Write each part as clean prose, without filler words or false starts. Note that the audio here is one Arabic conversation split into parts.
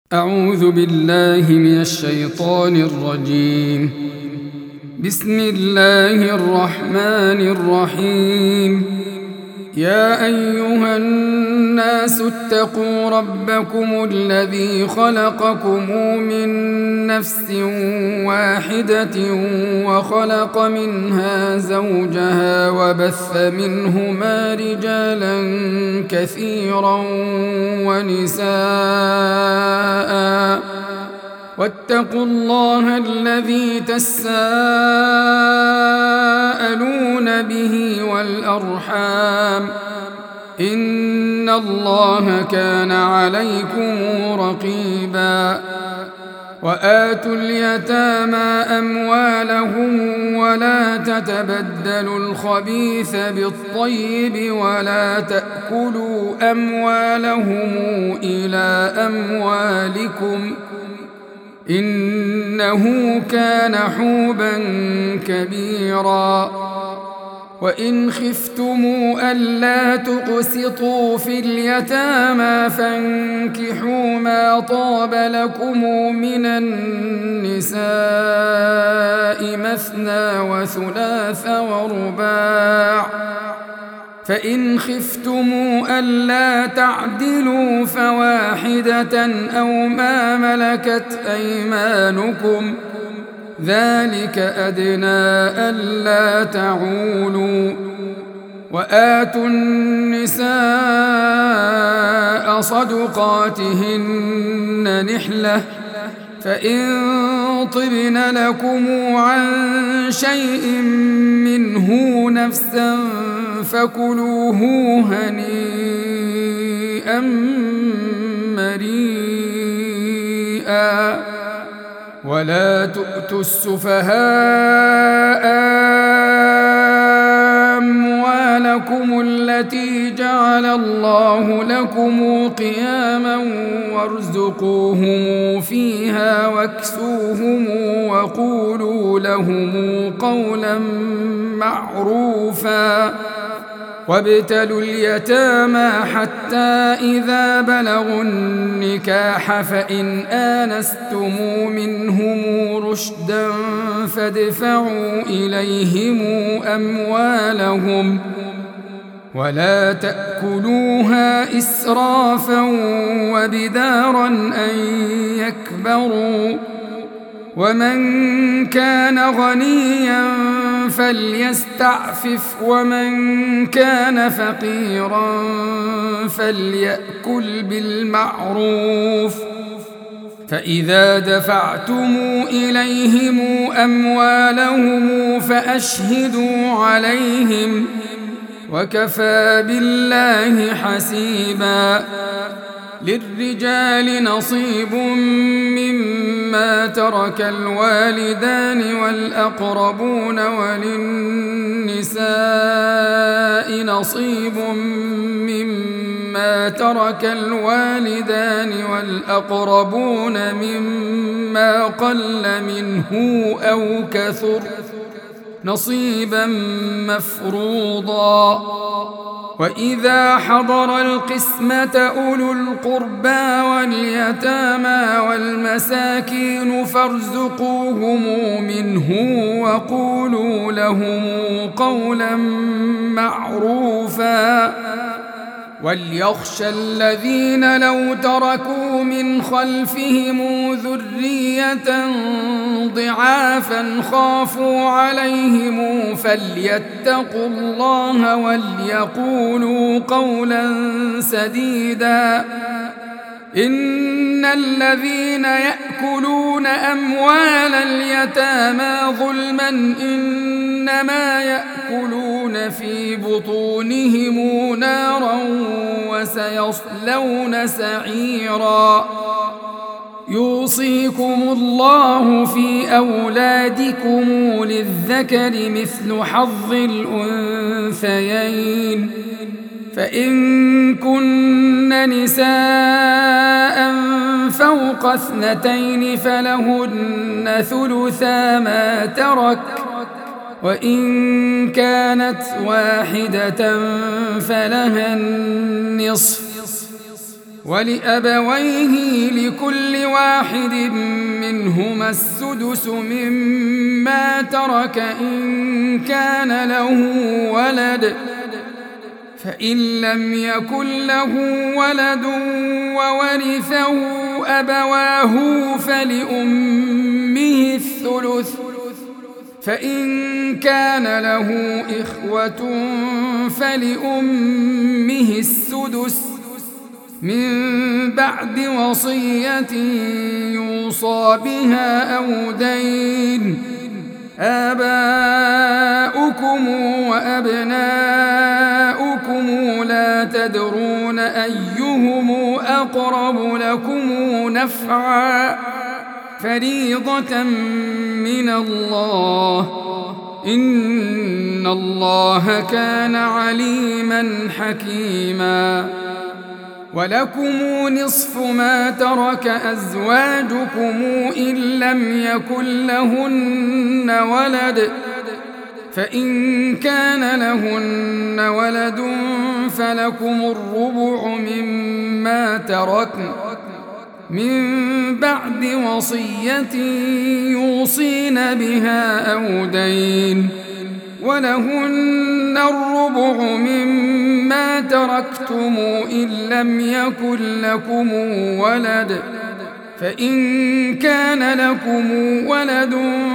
أعوذ بالله من الشيطان الرجيم. بسم الله الرحمن الرحيم. يا أيها الناس اتقوا ربكم الذي خلقكم من نفس واحدة وخلق منها زوجها وبث منهما رجالا كثيرا ونساء، واتقوا الله الذي تساءلون به والأرحام، إن الله كان عليكم رقيبا. وآتوا اليتامى أموالهم ولا تتبدلوا الخبيث بالطيب ولا تأكلوا أموالهم إلى أموالكم، إنه كان حوبا كبيرا. وإن خفتموا ألا تقسطوا في اليتامى فانكحوا ما طاب لكم من النساء مثنى وثلاث ورباع، فإن خفتموا ألا تعدلوا فواحدة أو ما ملكت أيمانكم، ذلك أدنى ألا تعولوا. وآتوا النساء صدقاتهن نحلة، فإن طبن لكم عن شيء منه نفسا فكلوه هنيئا مريئا. ولا تؤتوا السفهاء أموالكم التي جعل الله لكم قياما وارزقوهم فيها واكسوهم وقولوا لهم قولا معروفا. وابتلوا اليتامى حتى إذا بلغوا النكاح فإن آنستم منهم رشدا فادفعوا إليهم أموالهم ولا تأكلوها إسرافا وبدارا أن يكبروا. ومن كان غنيا فليستعفف ومن كان فقيرا فليأكل بالمعروف. فإذا دفعتم إليهم أموالهم فأشهدوا عليهم، وكفى بالله حسيبا. للرجال نصيب مما ترك الوالدان والأقربون، وللنساء نصيب مما ترك الوالدان والأقربون مما قل منه أو كثر، نصيبا مفروضا. وإذا حضر القسمة أولو القربى واليتامى والمساكين فارزقوهم منه وقولوا لهم قولا معروفا. وليخشى الذين لو تركوا من خلفهم ذرية ضعافا خافوا عليهم فليتقوا الله وليقولوا قولا سديدا. إن الذين يأكلون أموال اليتامى ظلما إنما يأكلون في بطونهم نارا وسيصلون سعيرا. يوصيكم الله في أولادكم للذكر مثل حظ الأنثيين، فإن كن نساء فوق 2 فلهن ثلثا ما ترك، وإن كانت واحدة فلها النصف، ولأبويه لكل واحد منهما السدس مما ترك إن كان له ولد فإن لم يكن له ولد وورثه أبواه فلأمه الثلث فإن كان له إخوة فلأمه السدس من بعد وصية يوصى بها أو دين آباؤكم وأبناؤكم لا تدرون أيهم أقرب لكم نفعا فريضة من الله إن الله كان عليما حكيما ولكم نصف ما ترك أزواجكم إن لم يكن لهن ولد فإن كان لهن ولد فلكم الربع مما تركن من بعد وصية يوصين بها أو دين ولهن الربع مما تركتم إن لم يكن لكم ولد فإن كان لكم ولد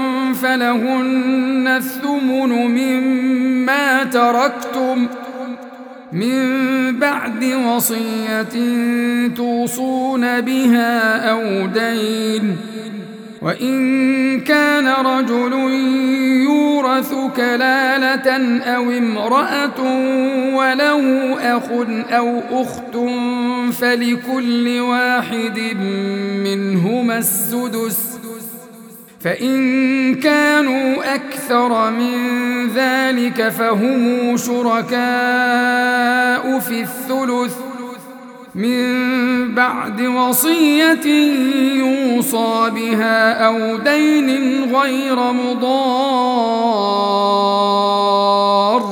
فلهن الثمن مما تركتم من بعد وصية توصون بها أو دين وإن كان رجل يورث كلالة أو امرأة وله أخ أو أخت فلكل واحد منهما السدس فإن كانوا أكثر من ذلك فهم شركاء في الثلث من بعد وصية يوصى بها أو دين غير مضار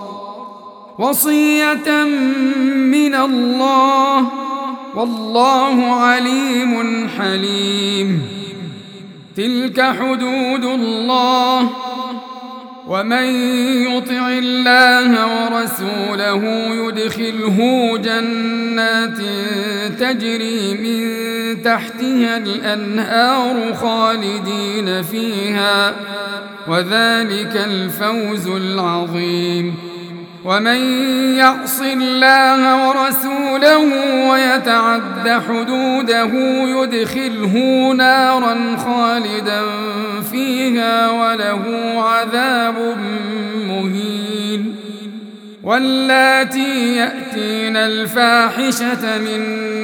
وصية من الله والله عليم حليم تلك حدود الله ومن يطع الله ورسوله يدخله جنات تجري من تحتها الأنهار خالدين فيها وذلك الفوز العظيم ومن يعص الله ورسوله ويتعد حدوده يدخله نارا خالدا فيها وله عذاب مهين واللاتي يأتين الفاحشة من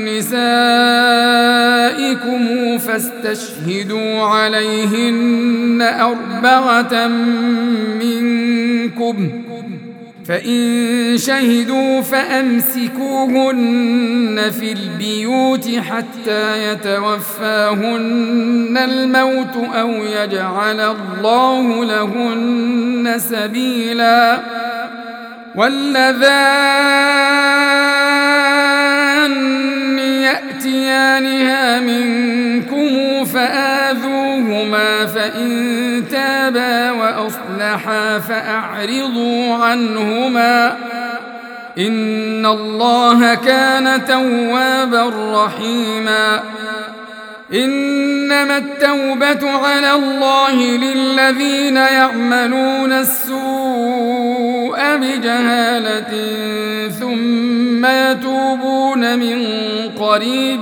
نسائكم فاستشهدوا عليهن 4 منكم فإن شهدوا فأمسكوهن في البيوت حتى يتوفاهن الموت أو يجعل الله لهن سبيلا واللذان يأتيانها منكم فآذوهما فإن تابا وأصلحا فأعرضوا عنهما إن الله كان توابا رحيما إنما التوبة على الله للذين يعملون السوء بجهالة ثم يتوبون من قريب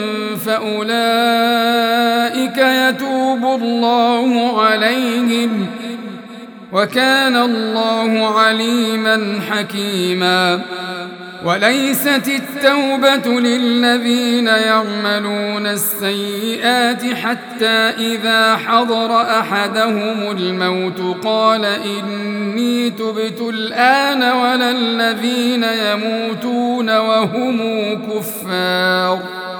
فأولئك يتوب الله عليهم وكان الله عليما حكيما وليست التوبة للذين يعملون السيئات حتى إذا حضر أحدهم الموت قال إني تبت الآن ولا الذين يموتون وهم كفار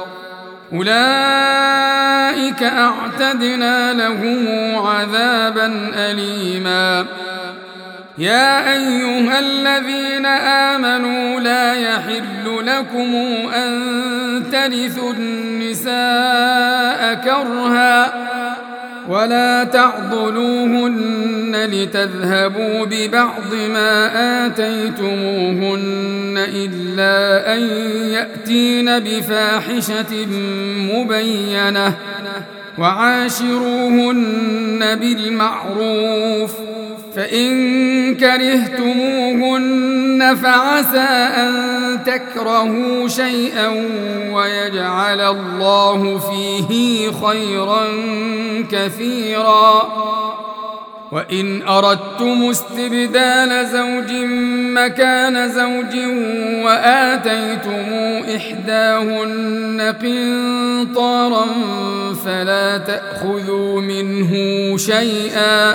أولئك أعتدنا لهم عذابا أليما يا أيها الذين آمنوا لا يحل لكم أن ترثوا النساء كرها ولا تعضلوهن لتذهبوا ببعض ما آتيتموهن إلا أن يأتين بفاحشة مبينة وعاشروهن بالمعروف فإن كرهتموهن فعسى أن تكرهوا شيئا ويجعل الله فيه خيرا كثيرا وإن أردتم استبدال زوج مكان زوج وآتيتم إحداهن قنطارا فلا تأخذوا منه شيئا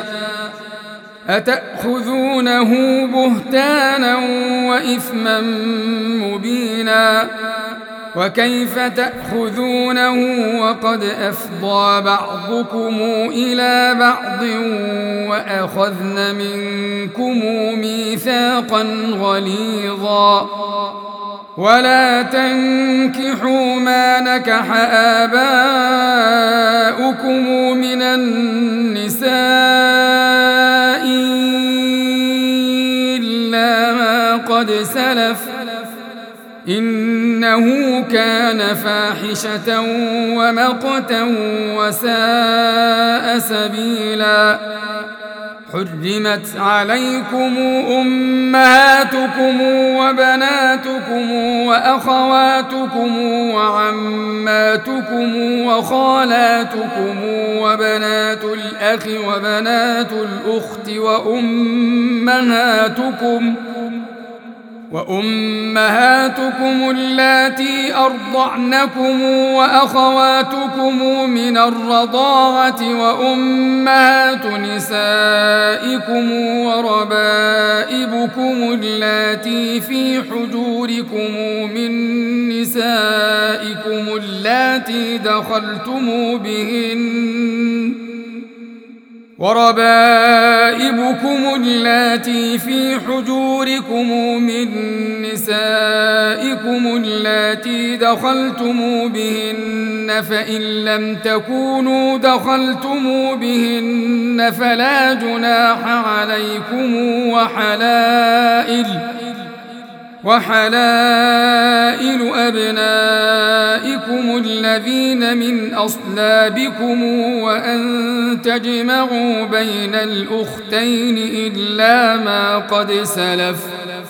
أتأخذونه بهتانا وإثما مبينا وكيف تأخذونه وقد أفضى بعضكم إلى بعض وأخذن منكم ميثاقا غليظا ولا تنكحوا ما نكح آباؤكم من النساء إلا ما قد سلف إنه كان فاحشة ومقتا وساء سبيلا حرمت عليكم أمهاتكم وبناتكم وأخواتكم وعماتكم وخالاتكم وبنات الأخ وبنات الأخت وأمهاتكم اللاتي أرضعنكم وأخواتكم من الرضاعة وأمهات نسائكم وربائبكم اللاتي في حجوركم من نسائكم اللاتي دخلتم بهن وربائبكم اللاتي في حجوركم من نسائكم اللاتي دخلتم بهن فإن لم تكونوا دخلتم بهن فلا جناح عليكم وحلائل أبنائكم الذين من أصلابكم وأن تجمعوا بين الأختين إلا ما قد سلف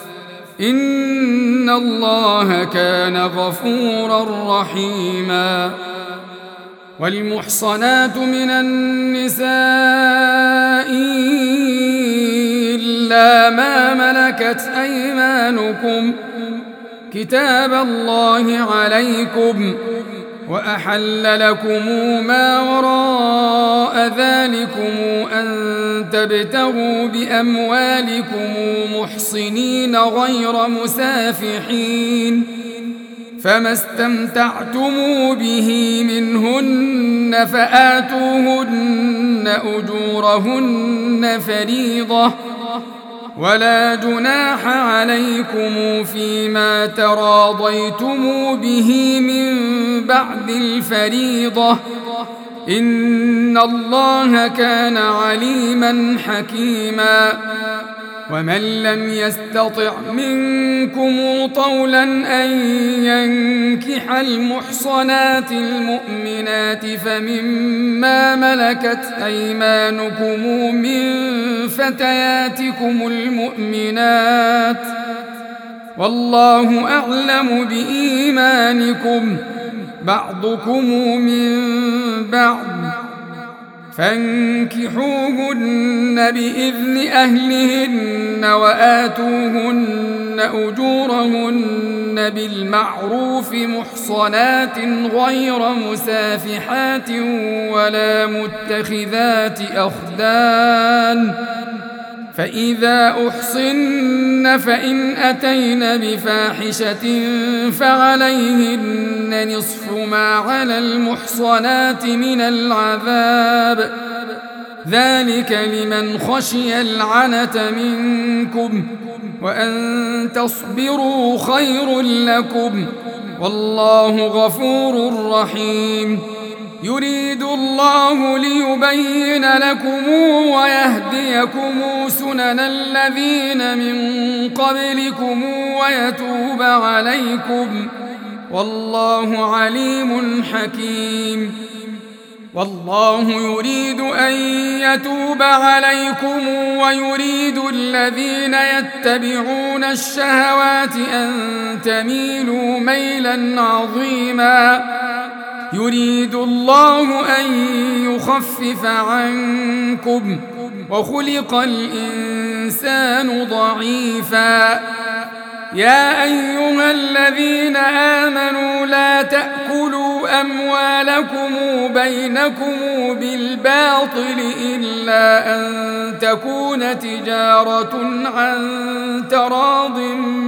إن الله كان غفورا رحيما والمحصنات من النساء إلا ما ملكت أيمانكم كتاب الله عليكم وأحل لكم ما وراء ذلكم أن تبتغوا بأموالكم محصنين غير مسافحين فما استمتعتم به منهن فآتوهن أجورهن فريضة ولا جناح عليكم فيما تراضيتم به من بعد الفريضة إن الله كان عليما حكيما ومن لم يستطع منكم طولا أن ينكح المحصنات المؤمنات فمما ملكت أيمانكم من فتياتكم المؤمنات والله أعلم بإيمانكم بعضكم من بعض فانكحوهن بإذن أهلهن وآتوهن أجورهن بالمعروف محصنات غير مسافحات ولا متخذات أخدان فإذا أحصن فإن أتين بفاحشة فعليهن نصف ما على المحصنات من العذاب ذلك لمن خشي العنة منكم وأن تصبروا خير لكم والله غفور رحيم يريد الله ليبين لكم ويهديكم سنن الذين من قبلكم ويتوب عليكم والله عليم حكيم والله يريد أن يتوب عليكم ويريد الذين يتبعون الشهوات أن تميلوا ميلا عظيما يريد الله أن يخفف عنكم وخلق الإنسان ضعيفا يا أيها الذين آمنوا لا تأكلوا أموالكم بينكم بالباطل إلا أن تكون تجارة عن تراض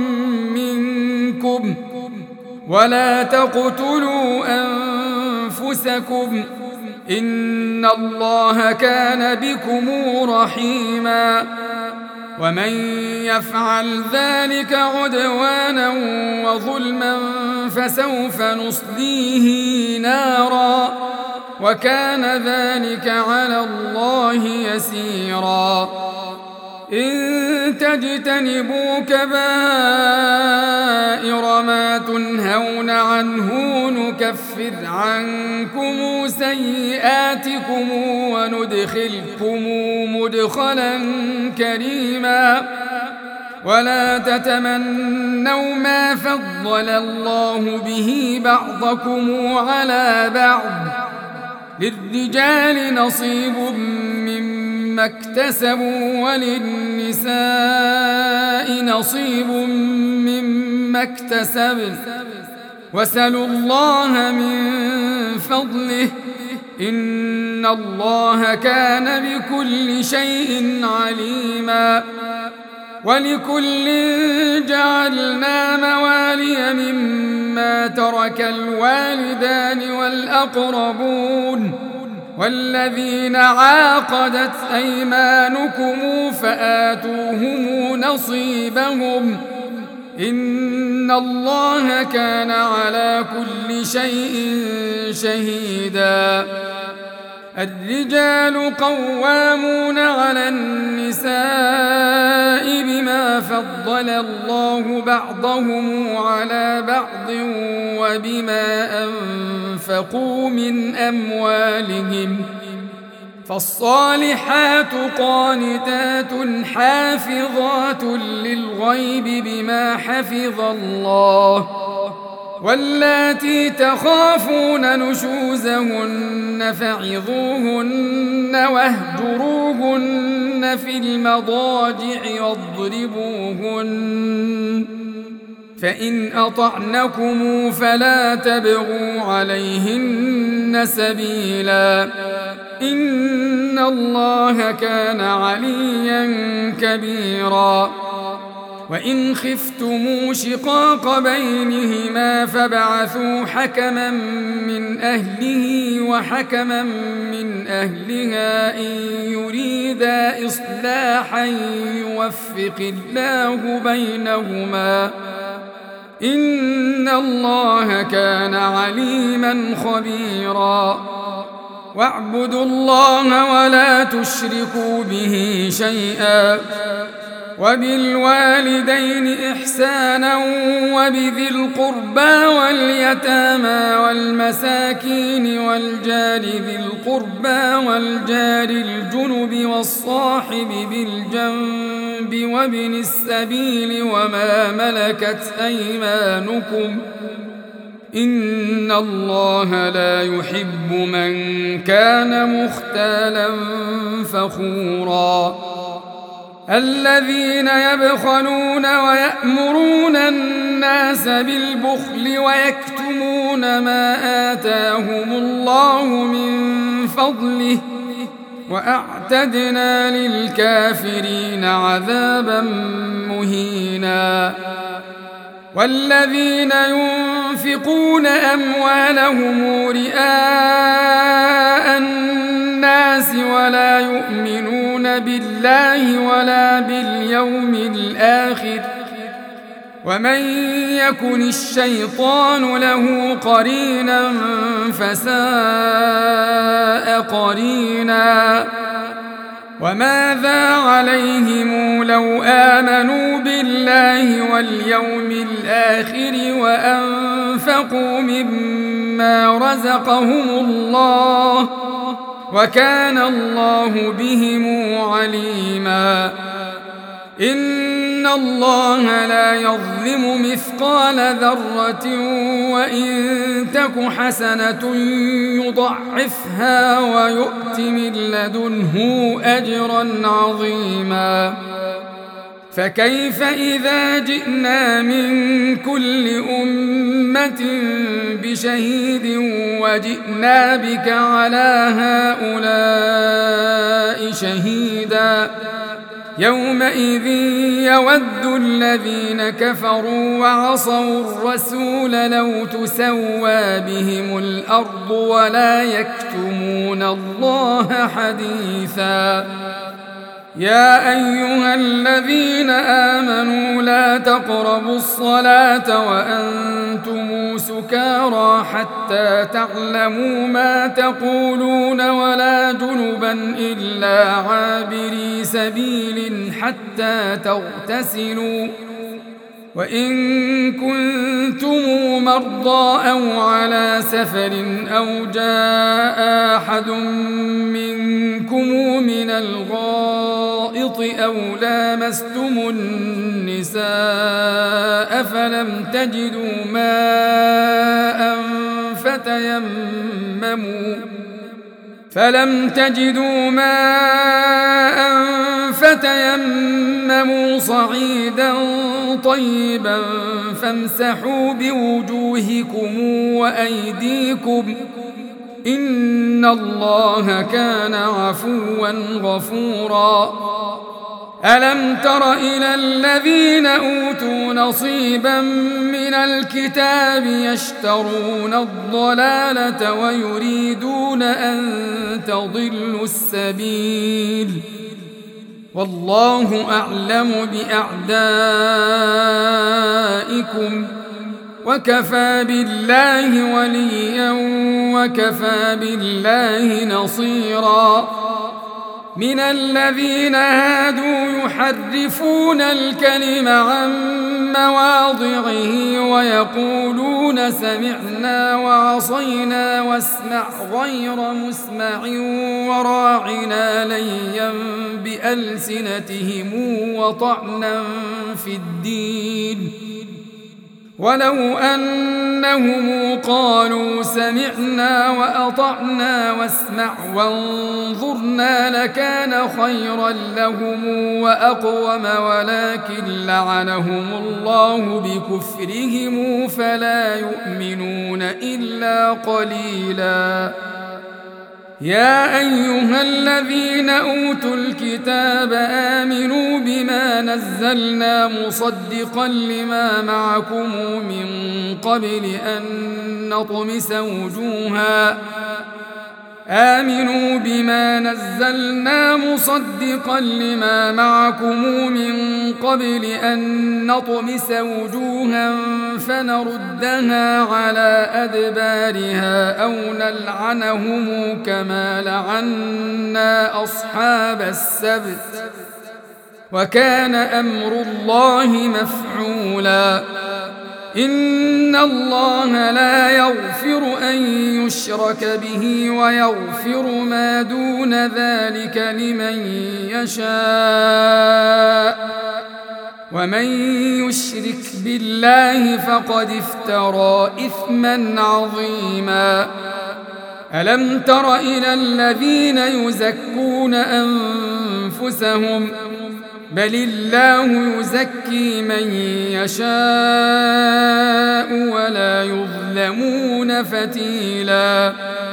منكم ولا تقتلوا أنفسكم إن الله كان بكم رحيما ومن يفعل ذلك عدوانا وظلما فسوف نصليه نارا وكان ذلك على الله يسيرا إن تجتنبوا كبائر ما تنهون عنه نكفر عنكم سيئاتكم وندخلكم مدخلا كريما ولا تتمنوا ما فضل الله به بعضكم على بعض للرجال نصيب مما اكتسبوا وللنساء نصيب مما اكتسبن واسألوا الله من فضله إن الله كان بكل شيء عليما ولكل جعلنا موالي مما ترك الوالدان والأقربون والذين عاقدت أيمانكم فآتوهم نصيبهم إن الله كان على كل شيء شهيدا الرجال قوامون على النساء بما فضل الله بعضهم على بعض وبما أنفقوا من أموالهم فالصالحات قانتات حافظات للغيب بما حفظ الله واللاتي تخافون نشوزهن فعظوهن واهجروهن في المضاجع واضربوهن فإن أطعنكم فلا تبغوا عليهن سبيلا إن الله كان عليا كبيرا وإن خفتم شقاق بينهما فابعثوا حكما من أهله وحكما من أهلها إن يريدا إصلاحا يوفق الله بينهما إن الله كان عليما خبيرا واعبدوا الله ولا تشركوا به شيئا وبالوالدين إحسانا وبذي القربى واليتامى والمساكين والجار ذي القربى والجار الجنب والصاحب بالجنب وابن السبيل وما ملكت أيمانكم إن الله لا يحب من كان مختالا فخورا الذين يبخلون ويأمرون الناس بالبخل ويكتمون ما آتاهم الله من فضله وأعتدنا للكافرين عذابا مهينا والذين ينفقون أموالهم رئاء الناس ولا يؤمنون بالله ولا باليوم الآخر ومن يكن الشيطان له قرينا فساء قرينا وماذا عليهم لو آمنوا بالله واليوم الآخر وأنفقوا مما رزقهم الله وكان الله بهم عليما إن الله لا يظلم مثقال ذرة وإن تك حسنة يضعفها ويؤت من لدنه أجرا عظيما فكيف إذا جئنا من كل أمة بشهيد وجئنا بك على هؤلاء شهيدا يومئذ يود الذين كفروا وعصوا الرسول لو تسوى بهم الأرض ولا يكتمون الله حديثا يا أيها الذين آمنوا لا تقربوا الصلاة وأنتم سكارى حتى تعلموا ما تقولون ولا جنبا إلا عابري سبيل حتى تغتسلوا وإن كنتم مرضى أو على سفر أو جاء أحد منكم من الغائط أو لامستم النساء فلم تجدوا ماء فتيمموا صعيدا طيبا فامسحوا بوجوهكم وأيديكم إن الله كان عفوا غفورا ألم تر إلى الذين أوتوا نصيبا من الكتاب يشترون الضلالة ويريدون أن تضلوا السبيل والله أعلم بأعدائكم وكفى بالله وليا وكفى بالله نصيرا من الذين هادوا يحرفون الكلم عن مواضعه ويقولون سمعنا وعصينا واسمع غير مسمع وراعنا ليا بألسنتهم وطعنا في الدين ولو أنهم قالوا سمعنا وأطعنا واسمع وانظرنا لكان خيرا لهم وأقوم ولكن لعنهم الله بكفرهم فلا يؤمنون إلا قليلا يا أيها الذين أوتوا الكتاب آمنوا بما نزلنا مصدقا لما معكم من قبل أن نطمس وجوها آمنوا بما نزلنا مصدقا لما معكم من قبل أن نطمس وجوها فنردها على أدبارها أو نلعنهم كما لعنا أصحاب السبت وكان أمر الله مفعولا إن الله لا يغفر أن يشرك به ويغفر ما دون ذلك لمن يشاء ومن يشرك بالله فقد افترى إثما عظيما ألم تر إلى الذين يزكون أنفسهم بل الله يزكي من يشاء ولا يظلمون فتيلا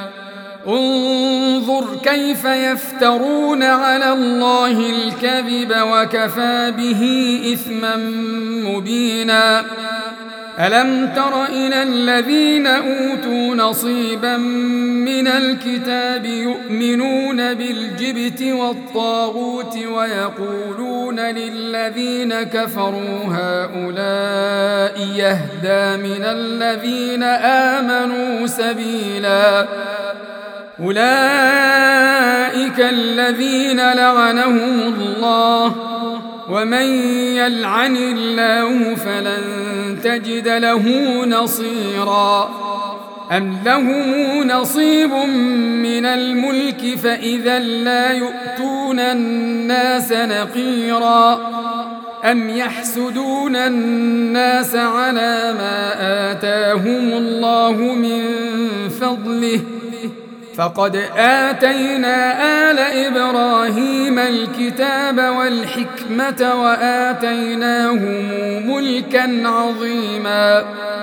انظر كيف يفترون على الله الكذب وكفى به إثما مبينا ألم تر إلى الذين أوتوا نصيبا من الكتاب يؤمنون بالجبت والطاغوت ويقولون للذين كفروا هؤلاء يهدى من الذين آمنوا سبيلا أولئك أولئك الذين لعنهم الله ومن يلعن الله فلن تجد له نصيرا أم لهم نصيب من الملك فإذا لا يؤتون الناس نقيرا أم يحسدون الناس على ما آتاهم الله من فضله فقد آتينا آل إبراهيم الكتاب والحكمة وآتيناهم ملكا عظيما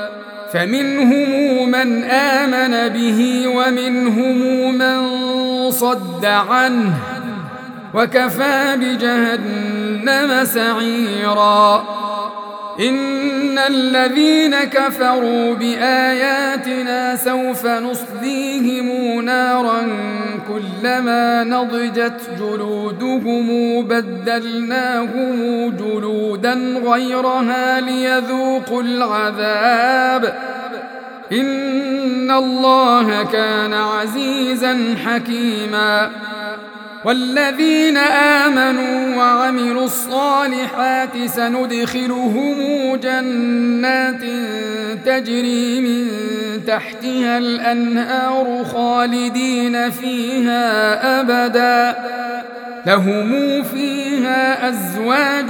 فمنهم من آمن به ومنهم من صد عنه وكفى بجهنم سعيرا إن الذين كفروا بآياتنا سوف نصليهم نارا كلما نضجت جلودهم بدلناهم جلودا غيرها ليذوقوا العذاب إن الله كان عزيزا حكيما والذين آمنوا وعملوا الصالحات سندخلهم جنات تجري من تحتها الأنهار خالدين فيها أبدا لهم فيها أزواج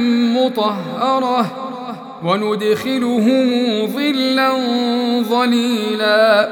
مطهرة وندخلهم ظلا ظليلا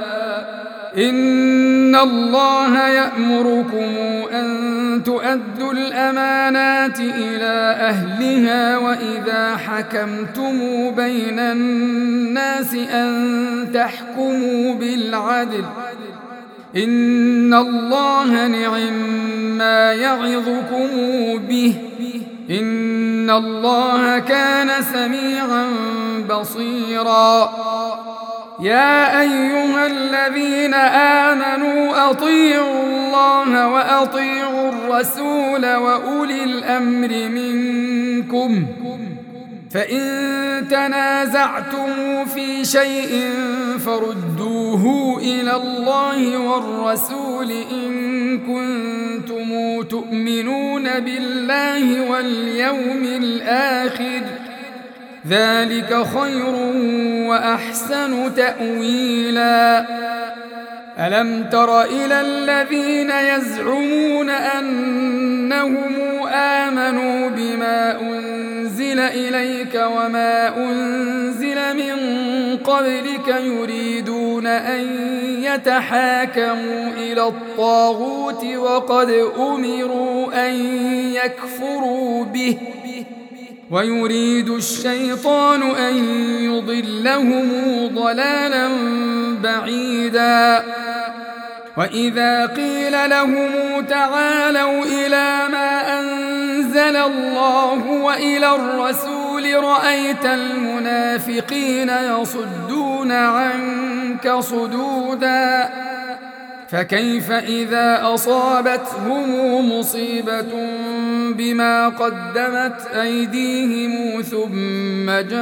إن الله يأمركم أن تؤدوا الأمانات إلى أهلها وإذا حكمتم بين الناس أن تحكموا بالعدل إن الله نعم يعظكم به إن الله كان سميعا بصيرا يا أيها الذين آمنوا أطيعوا الله وأطيعوا الرسول وأولي الأمر منكم فإن تنازعتم في شيء فردوه إلى الله والرسول إن كنتم تؤمنون بالله واليوم الآخر ذلك خير وأحسن تأويلا ألم تر إلى الذين يزعمون أنهم آمنوا بما أنزل إليك وما أنزل من قبلك يريدون أن يتحاكموا إلى الطاغوت وقد أمروا أن يكفروا به ويريد الشيطان أن يضلهم ضلالا بعيدا وإذا قيل لهم تعالوا إلى ما أنزل الله وإلى الرسول رأيت المنافقين يصدون عنك صدودا فكيف إذا أصابتهم مصيبة بما قدمت أيديهم ثم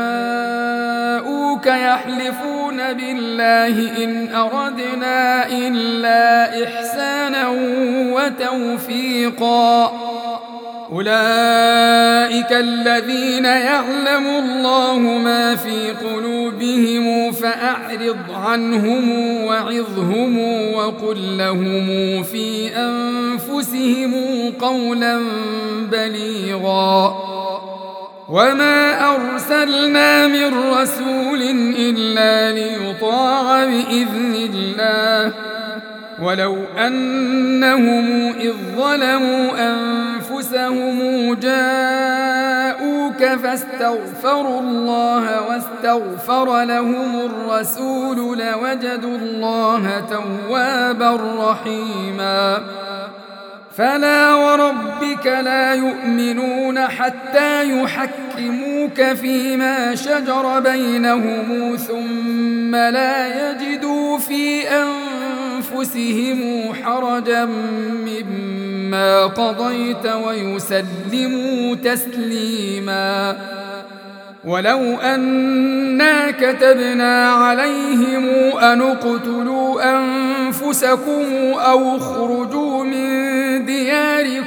جاءوك يحلفون بالله إن أردنا إلا إحسانا وتوفيقا أولئك الذين يعلم الله ما في قلوبهم فأعرض عنهم وعظهم وقل لهم في أنفسهم قولا بليغا وما أرسلنا من رسول إلا ليطاع بإذن الله ولو أنهم إذ ظلموا أنفسهم جاءوك فاستغفروا الله واستغفر لهم الرسول لوجدوا الله توابا رحيما فلا وربك لا يؤمنون حتى يحكموك فيما شجر بينهم ثم لا يجدوا في أنفسهم حرجا مما قضيت ويسلموا تسليما ولو أنا كتبنا عليهم أن اقتلوا أنفسكم أو اخرجوا من دينكم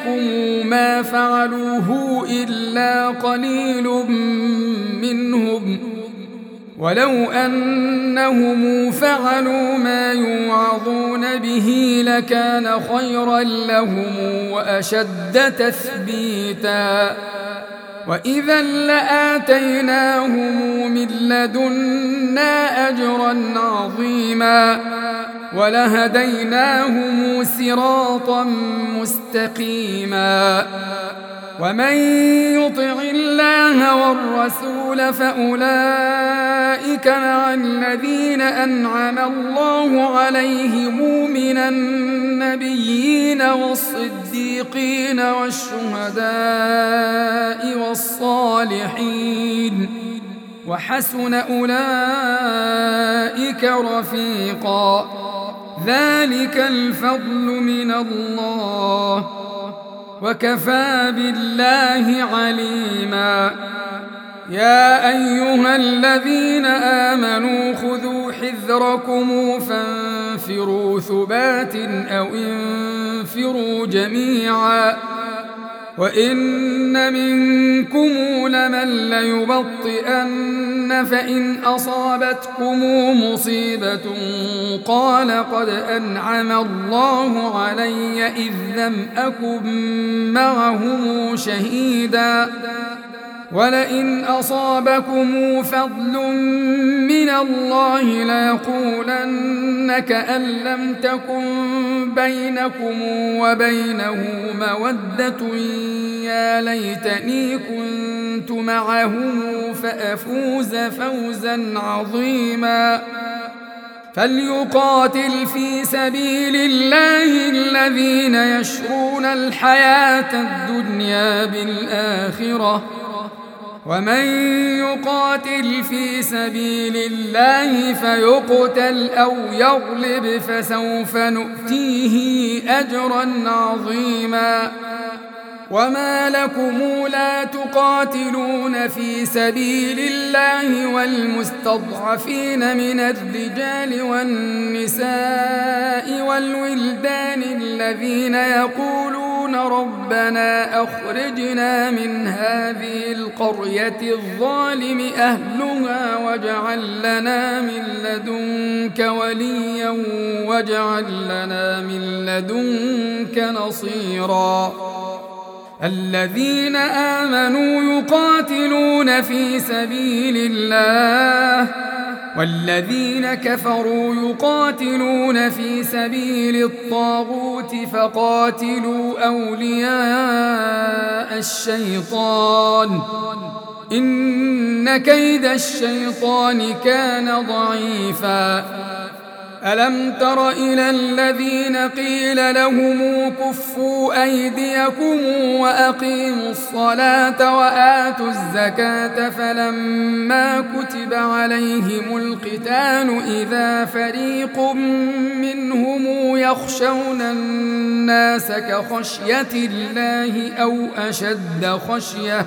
عليكم ما فعلوه إلا قليل منهم ولو أنهم فعلوا ما يوعظون به لكان خيرا لهم وأشد تثبيتا وإذا لآتيناهم من لدنا أجرا عظيما ولهديناهم صراطا مستقيما ومن يطع الله والرسول فأولئك مع الذين أنعم الله عليهم من النبيين والصديقين والشهداء والصالحين وحسن أولئك رفيقا ذلك الفضل من الله وكفى بالله عليما يا أيها الذين آمنوا خذوا حذركم فانفروا ثبات أو انفروا جميعا وإن منكم لمن ليبطئن فإن أصابتكم مصيبة قال قد أنعم الله علي إذ لم أكن معهم شهيدا ولئن أصابكم فضل من الله ليقولن كأن لم تكن بينكم وبينه مودة يا ليتني كنت معهم فأفوز فوزا عظيما فليقاتل في سبيل الله الذين يشرون الحياة الدنيا بالآخرة ومن يقاتل في سبيل الله فيقتل أو يغلب فسوف نؤتيه أجرا عظيما وما لكم لا تقاتلون في سبيل الله والمستضعفين من الرجال والنساء والولدان الذين يقولون ربنا أخرجنا من هذه القرية الظالم أهلها واجعل لنا من لدنك وليا واجعل لنا من لدنك نصيرا الذين آمنوا يقاتلون في سبيل الله والذين كفروا يقاتلون في سبيل الطاغوت فقاتلوا أولياء الشيطان إن كيد الشيطان كان ضعيفا ألم تر إلى الذين قيل لهم كفوا أيديكم وأقيموا الصلاة وآتوا الزكاة فلما كتب عليهم القتال إذا فريق منهم يخشون الناس كخشية الله أو أشد خشية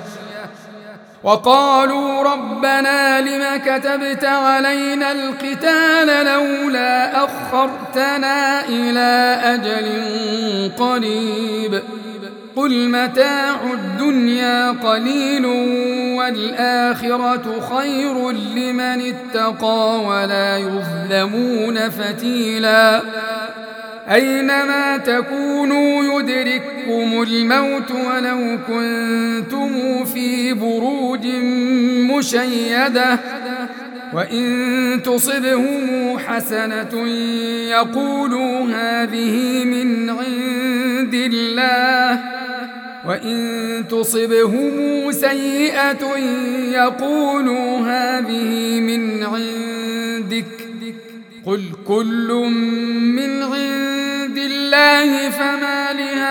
وقالوا ربنا لم كتبت علينا القتال لولا أخرتنا إلى أجل قريب قل متاع الدنيا قليل والآخرة خير لمن اتقى ولا يظلمون فتيلا أينما تكونوا يدرككم الموت ولو كنتم في بروج مشيدة وإن تصبهم حسنة يقولوا هذه من عند الله وإن تصبهم سيئة يقولوا هذه من عندك قل كل من عند الله فما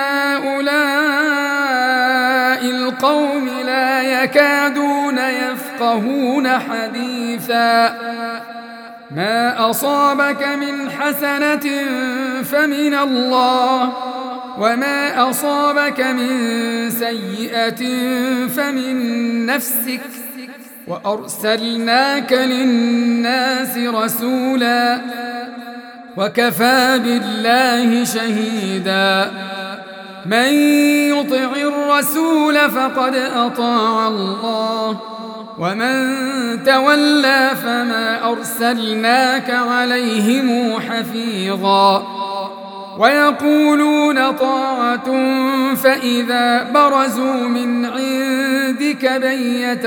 لهؤلاء القوم لا يكادون يفقهون حديثا ما أصابك من حسنة فمن الله وما أصابك من سيئة فمن نفسك وأرسلناك للناس رسولا وكفى بالله شهيدا من يطع الرسول فقد أطاع الله ومن تولى فما أرسلناك عليهم حفيظا ويقولون طاعة فإذا برزوا من عندك بيت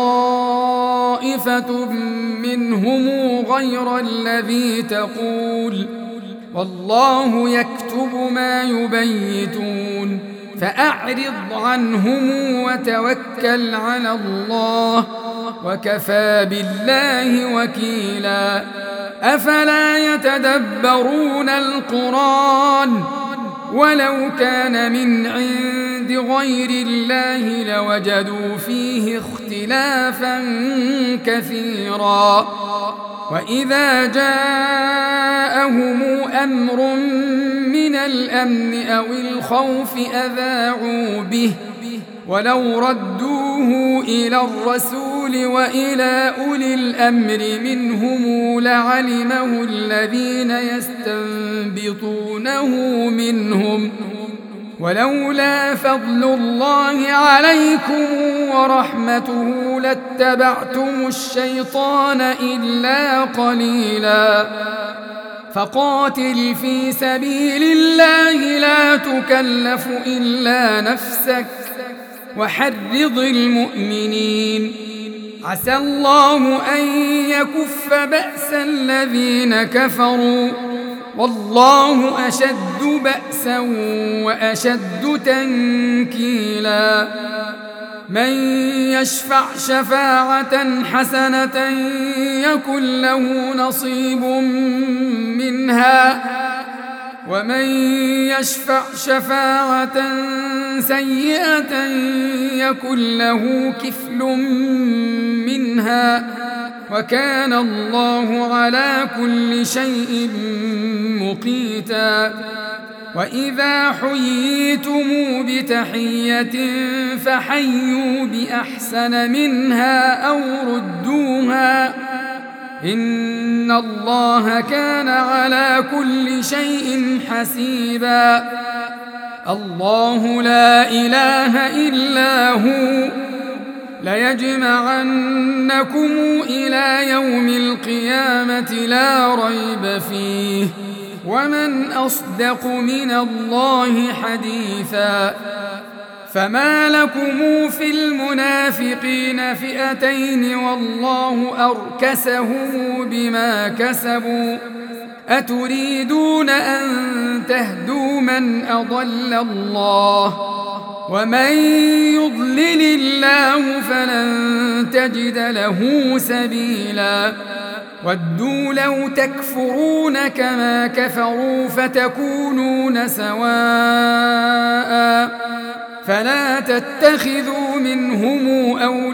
طائفة منهم غير الذي تقول والله يكتب ما يبيتون فأعرض عنهم وتوكل على الله وكفى بالله وكيلا أفلا يتدبرون القرآن ولو كان من عند غير الله لوجدوا فيه اختلافا كثيرا وإذا جاءهم أمر من الأمن أو الخوف أذاعوا به ولو ردوه إلى الرسول وإلى أولي الأمر منهم لعلمه الذين يستنبطونه منهم ولولا فضل الله عليكم ورحمته لاتبعتم الشيطان إلا قليلا فقاتل في سبيل الله لا تكلف إلا نفسك وحرض المؤمنين عسى الله أن يكف بأس الذين كفروا والله أشد بأسا وأشد تنكيلا من يشفع شفاعة حسنة يكن له نصيب منها ومن يشفع شفاعة سيئة يكن له كفل منها وكان الله على كل شيء مقيتا وإذا حييتم بتحية فحيوا بأحسن منها أو ردوها إن الله كان على كل شيء حسيبا الله لا إله إلا هو ليجمعنكم إلى يوم القيامة لا ريب فيه ومن أصدق من الله حديثا فما لكم في المنافقين فئتين والله أركسهم بما كسبوا أتريدون أن تهدوا من أضل الله ومن يضلل الله فلن تجد له سبيلا ودوا لو تكفرون كما كفروا فتكونون سواء فلا تتخذوا منهم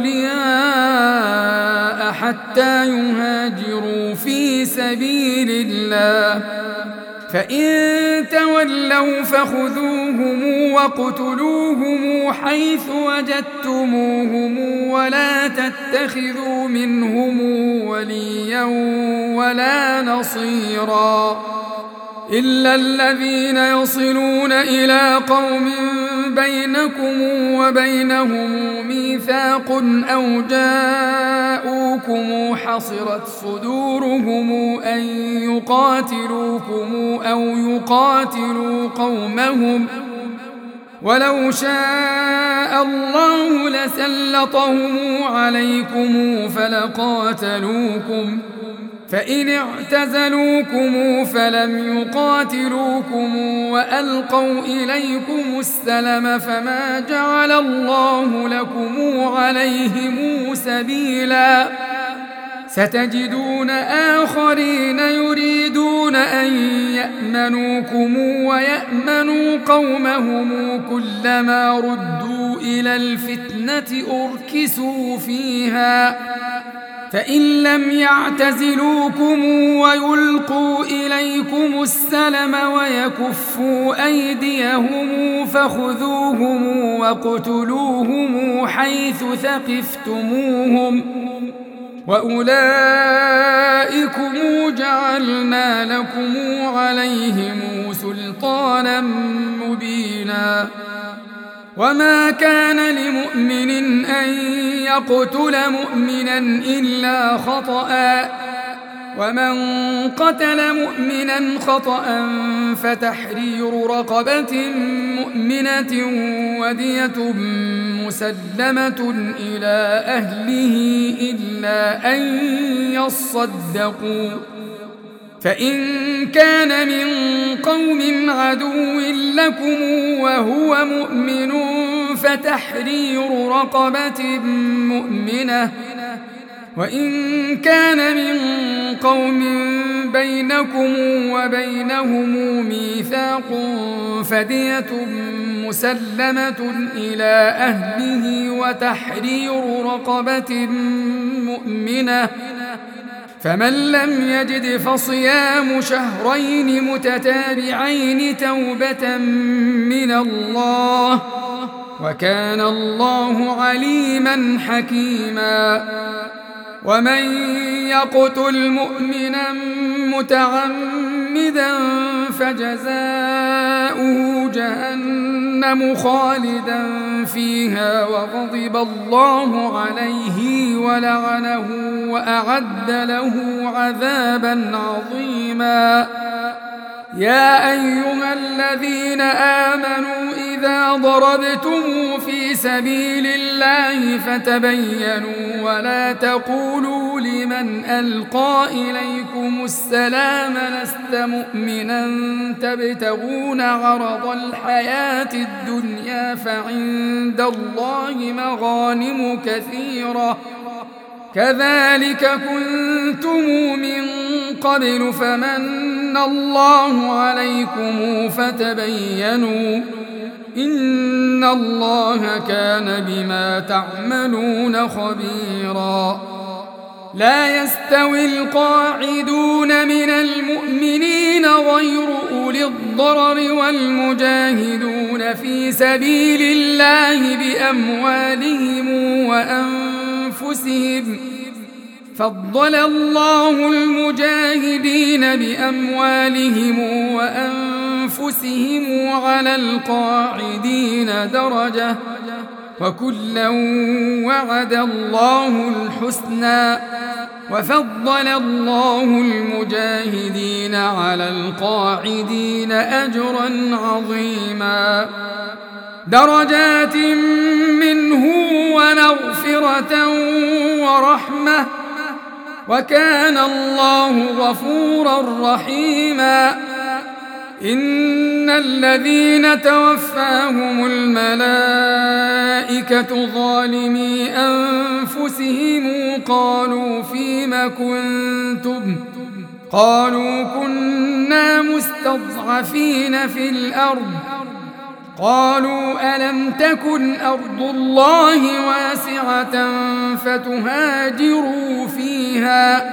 أولياء حتى يهاجروا في سبيل الله فإن تولوا فخذوهم وقتلوهم حيث وجدتموهم ولا تتخذوا منهم وليا ولا نصيرا إلا الذين يصلون إلى قوم بينكم وبينهم ميثاق أو جاءوكم حصرت صدورهم أن يقاتلوكم أو يقاتلوا قومهم ولو شاء الله لسلطهم عليكم فلقاتلوكم فإن اعتزلوكم فلم يقاتلوكم وألقوا إليكم السلم فما جعل الله لكم عليهم سبيلا ستجدون آخرين يريدون أن يأمنوكم ويأمنوا قومهم كلما ردوا إلى الفتنة أركسوا فيها فإن لم يعتزلوكم ويلقوا إليكم السلم ويكفوا أيديهم فخذوهم وقتلوهم حيث ثقفتموهم وأولئكم جعلنا لكم عليهم سلطانا مبينا. وما كان لمؤمن أن يقتل مؤمنا إلا خطأ، ومن قتل مؤمنا خطأ فتحرير رقبة مؤمنة ودية مسلمة إلى أهله إلا أن يصدقوا. فإن كان من قوم عدو لكم وهو مؤمن فتحرير رقبة مؤمنة، وإن كان من قوم بينكم وبينهم ميثاق فدية مسلمة إلى أهله وتحرير رقبة مؤمنة. فمن لم يجد فصيام شهرين متتابعين توبة من الله، وكان الله عليما حكيما. ومن يقتل مؤمنا متعمدا فجزاؤه جهنم خالدا فيها وغضب الله عليه ولعنه وأعد له عذابا عظيما. يا أيها الذين آمنوا إذا ضربتم في سبيل الله فتبينوا ولا تقولوا لمن ألقى إليكم السلام لست مؤمنا تبتغون عرض الحياة الدنيا فعند الله مغانم كثيرة كذلك كنتم من قبل فمن الله عليكم فتبينوا إن الله كان بما تعملون خبيرا. لا يستوي القاعدون من المؤمنين غير أولي الضرر والمجاهدون في سبيل الله بأموالهم وأنفسهم، فضل الله المجاهدين بأموالهم وأنفسهم على القاعدين درجة، وكلا وعد الله الحسنى، وفضل الله المجاهدين على القاعدين أجرا عظيما. درجات منه ومغفرة ورحمة، وكان الله غفورا رحيما. إن الذين توفاهم الملائكة ظالمي أنفسهم قالوا فيم كنتم؟ قالوا كنا مستضعفين في الأرض. قالوا ألم تكن أرض الله واسعة فتهاجروا فيها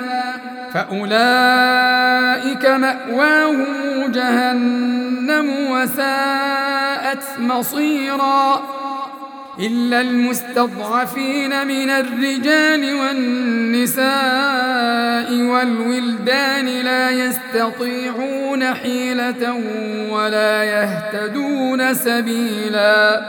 فأولئك مأواهم جهنم وساءت مصيرا. إلا المستضعفين من الرجال والنساء والولدان لا يستطيعون حيلة ولا يهتدون سبيلا،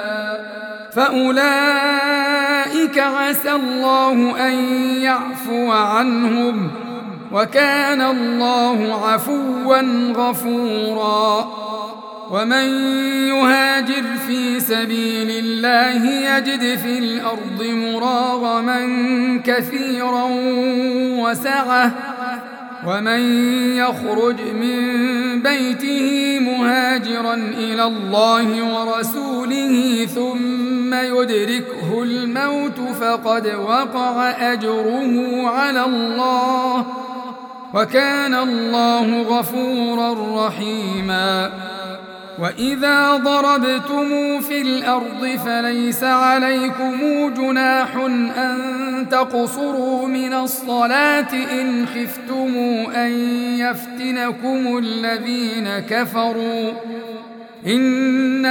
فأولئك عسى الله أن يعفو عنهم، وكان الله عفوا غفورا. ومن يهاجر في سبيل الله يجد في الأرض مراغما كثيرا وسعة، ومن يخرج من بيته مهاجرا إلى الله ورسوله ثم يدركه الموت فقد وقع أجره على الله، وكان الله غفورا رحيما. وإذا ضربتم في الأرض فليس عليكم جناح أن تقصروا من الصلاة إن خفتم أن يفتنكم الذين كفروا، إن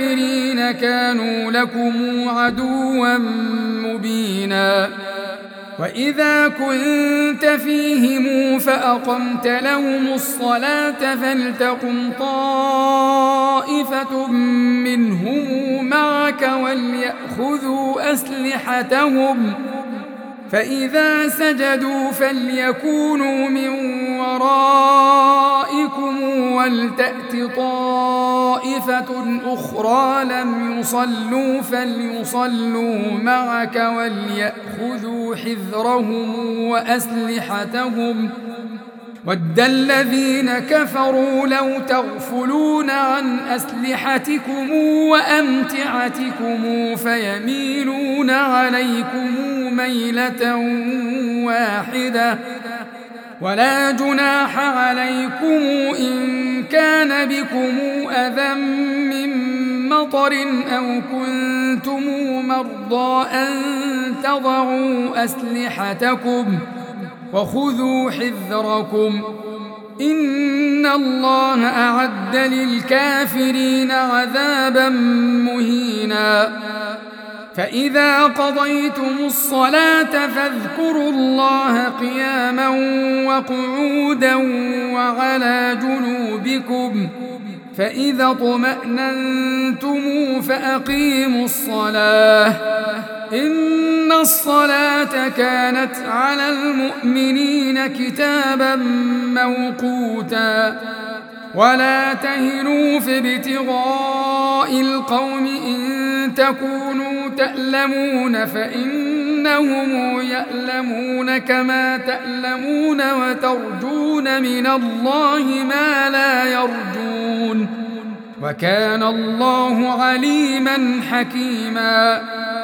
الكافرين كانوا لكم عدوا مبينا. وإذا كنت فيهم فأقمت لهم الصلاة فلتقم طائفة منهم معك وليأخذوا أسلحتهم فإذا سجدوا فليكونوا من ورائكم ولتأت طائفة أخرى لم يصلوا فليصلوا معك وليأخذوا حذرهم وأسلحتهم ود الذين كفروا لو تغفلون عن أسلحتكم وأمتعتكم فيميلون عليكم ميلة واحدة ولا جناح عليكم إن كان بكم أذى من مطر أو كنتم مرضى أن تضعوا أسلحتكم وخذوا حذركم إن الله أعد للكافرين عذابا مهينا فإذا قضيتم الصلاة فاذكروا الله قياما وقعودا وعلى جنوبكم فإذا اطمأننتم فأقيموا الصلاة إن الصلاة كانت على المؤمنين كتابا موقوتا ولا تهنوا في ابتغاء القوم إن تكونوا تألمون فإنهم يألمون كما تألمون وترجون من الله ما لا يرجون وكان الله عليما حكيما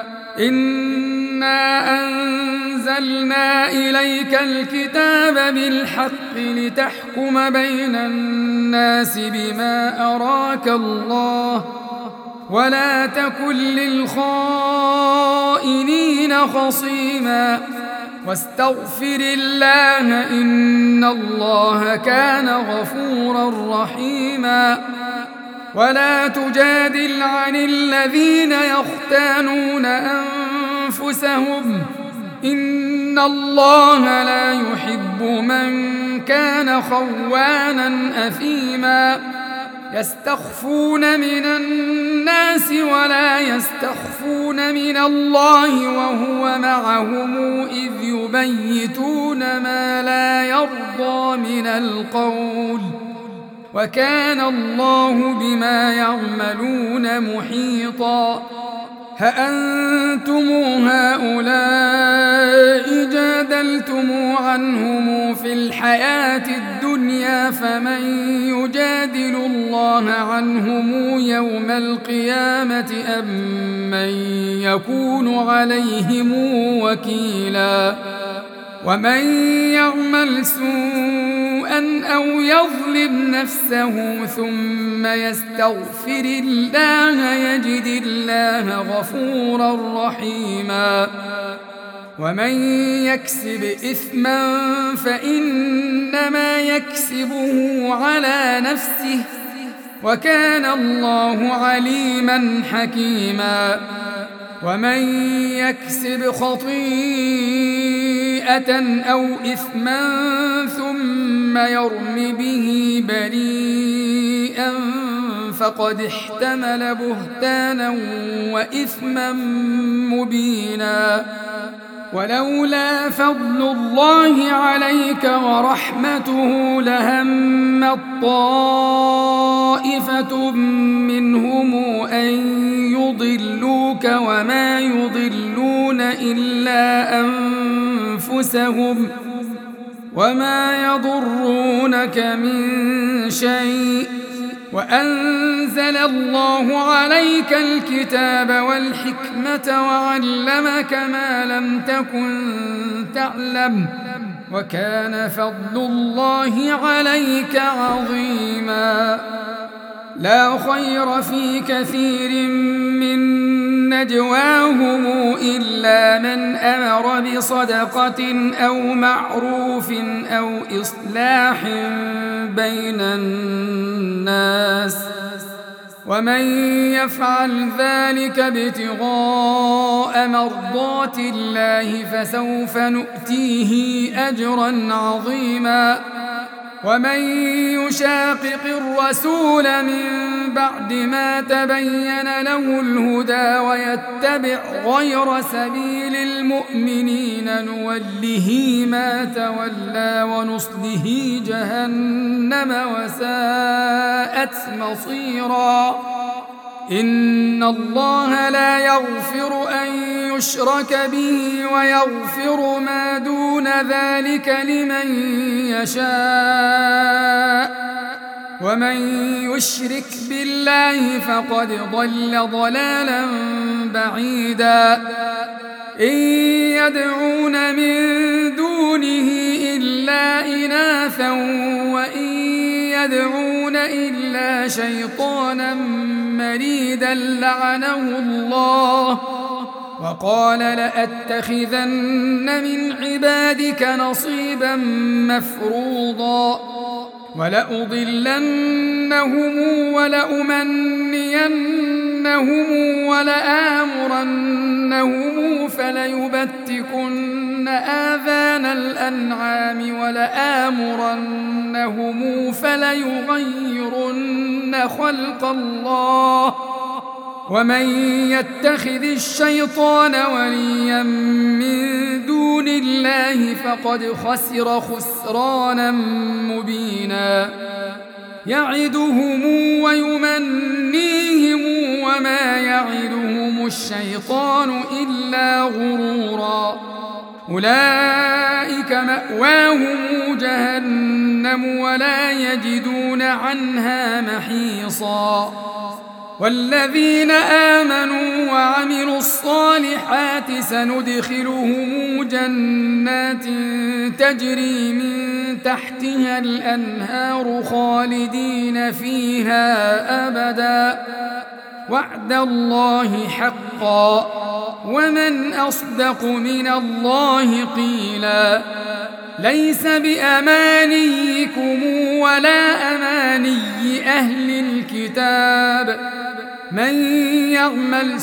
إنا أنزلنا إليك الكتاب بالحق لتحكم بين الناس بما أراك الله ولا تكن للخائنين خصيما واستغفر الله إن الله كان غفورا رحيما ولا تجادل عن الذين يختانون أنفسهم إن الله لا يحب من كان خوانا أثيما يستخفون من الناس ولا يستخفون من الله وهو معهم إذ يبيتون ما لا يرضى من القول وكان الله بما يعملون محيطا هأنتم هؤلاء جادلتم عنهم في الحياة الدنيا فمن يجادل الله عنهم يوم القيامة أم من يكون عليهم وكيلا ومن يعمل سوءا أو يظلم نفسه ثم يستغفر الله يجد الله غفورا رحيما ومن يكسب إثما فإنما يكسبه على نفسه وكان الله عليما حكيما ومن يكسب خطيئة أو إثما ثم يرم به بريئا فقد احتمل بهتانا وإثما مبينا ولولا فضل الله عليك ورحمته لهمت طائفة منهم أن يضلوك وما يضلون إلا أنفسهم وما يضرونك من شيء وأنزل الله عليك الكتاب والحكمة وعلمك ما لم تكن تعلم وكان فضل الله عليك عظيما لا خير في كثير من نجواهم إلا من أمر بصدقة أو معروف أو إصلاح بين الناس ومن يفعل ذلك ابتغاء مرضات الله فسوف نؤتيه أجرا عظيما. ومن يشاقق الرسول من بعد ما تبين له الهدى ويتبع غير سبيل المؤمنين نوله ما تولى ونصله جهنم وساءت مصيرا. إن الله لا يغفر أن يشرك به ويغفر ما دون ذلك لمن يشاء، ومن يشرك بالله فقد ضل ضلالا بعيدا. إن يدعون من دونه إلا إناثا وإن يدعون إلا شيطانا مريدا لعنه الله، وقال لأتخذن من عبادك نصيبا مفروضا ولأضلنهم ولأمنينهم ولآمرنهم فليبتكن آذان الأنعام ولآمرنهم فليغيرن خلق الله. ومن يتخذ الشيطان وليا من دون الله فقد خسر خسرانا مبينا. يعدهم ويمنيهم وما يعدهم الشيطان إلا غرورا. أولئك مأواهم جهنم ولا يجدون عنها محيصا. والذين آمنوا وعملوا الصالحات سندخلهم جنات تجري من تحتها الأنهار خالدين فيها أبدا، وعد الله حقا، ومن أصدق من الله قيلا. ليس بأمانيكم ولا أماني أهل الكتاب، من يعمل